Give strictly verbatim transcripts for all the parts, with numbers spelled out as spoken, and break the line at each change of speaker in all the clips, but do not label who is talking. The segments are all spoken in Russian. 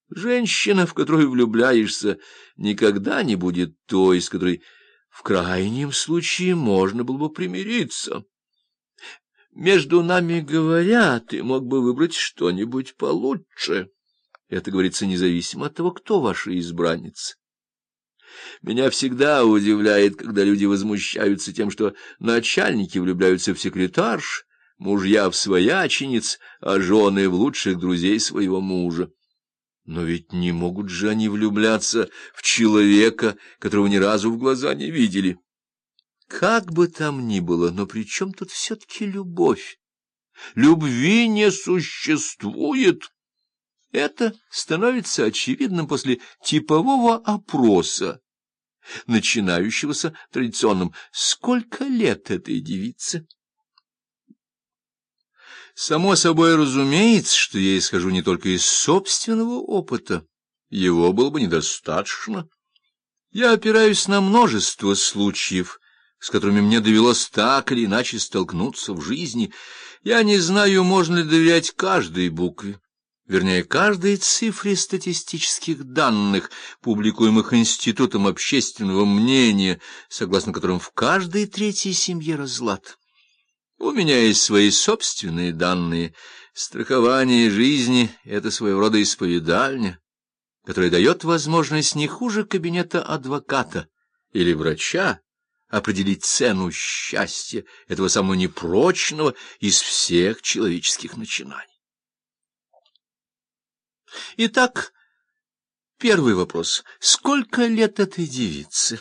Женщина, в которую влюбляешься, никогда не будет той, с которой в крайнем случае можно было бы примириться. Между нами говоря, ты мог бы выбрать что-нибудь получше. Это говорится независимо от того, кто ваша избранница. Меня всегда удивляет, когда люди возмущаются тем, что начальники влюбляются в секретарш, мужья в своячениц, а жены в лучших друзей своего мужа. Но ведь не могут же они влюбляться в человека, которого ни разу в глаза не видели. Как бы там ни было, но при чем тут все-таки любовь? Любви не существует. Это становится очевидным после типового опроса, начинающегося традиционным «Сколько лет этой девице?». Само собой разумеется, что я исхожу не только из собственного опыта. Его было бы недостаточно. Я опираюсь на множество случаев, с которыми мне довелось так или иначе столкнуться в жизни. Я не знаю, можно ли доверять каждой букве, вернее, каждой цифре статистических данных, публикуемых Институтом общественного мнения, согласно которым в каждой третьей семье разлад. У меня есть свои собственные данные. Страхование жизни — это своего рода исповедальня, которая дает возможность не хуже кабинета адвоката или врача определить цену счастья, этого самого непрочного из всех человеческих начинаний. Итак, первый вопрос. Сколько лет этой девице?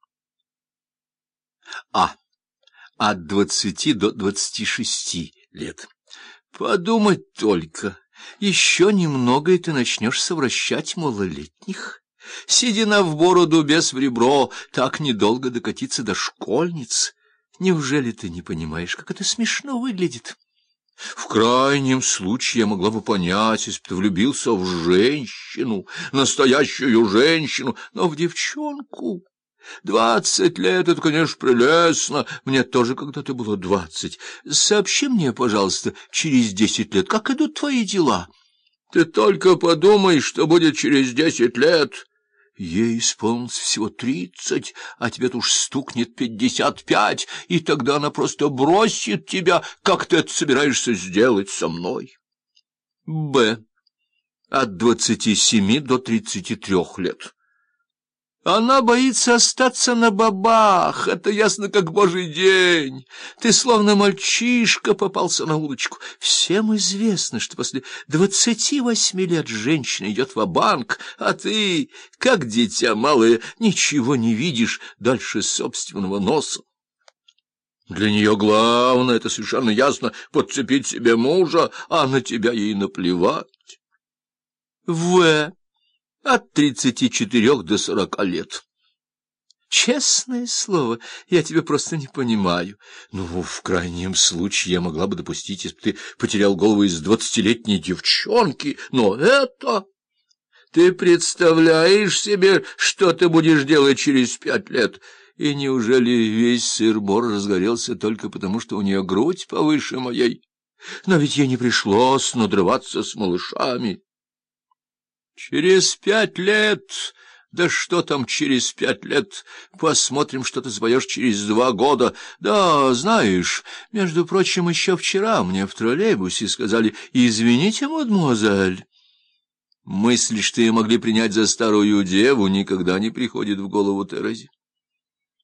А. От двадцати до двадцати шести лет. Подумать только, еще немного, и ты начнешь совращать малолетних. Седина в бороду, без в ребро, так недолго докатиться до школьниц. Неужели ты не понимаешь, как это смешно выглядит? В крайнем случае я могла бы понять, если бы ты влюбился в женщину, настоящую женщину, но в девчонку. Двадцать лет — это, конечно, прелестно. Мне тоже когда-то было двадцать. Сообщи мне, пожалуйста, через десять лет, как идут твои дела. Ты только подумай, что будет через десять лет. Ей исполнится всего тридцать, а тебе-то уж стукнет пятьдесят пять, и тогда она просто бросит тебя. Как ты это собираешься сделать со мной? Б. От двадцати семи до тридцати трех лет. Она боится остаться на бабах, это ясно как божий день. Ты словно мальчишка попался на удочку. Всем известно, что после двадцати восьми лет женщина идет ва-банк, а ты, как дитя малое, ничего не видишь дальше собственного носа. Для нее главное, это совершенно ясно, подцепить себе мужа, а на тебя ей наплевать. В. От тридцати четырех до сорока лет. Честное слово, я тебя просто не понимаю. Ну, в крайнем случае я могла бы допустить, если бы ты потерял голову из двадцатилетней девчонки, но это... Ты представляешь себе, что ты будешь делать через пять лет? И неужели весь сыр-бор разгорелся только потому, что у нее грудь повыше моей? Но ведь ей не пришлось надрываться с малышами. Через пять лет, да что там через пять лет, посмотрим, что ты споешь через два года. Да, знаешь, между прочим, еще вчера мне в троллейбусе сказали: «Извините, мадемуазель». Мысль, что ее могли принять за старую деву, никогда не приходит в голову Терезе.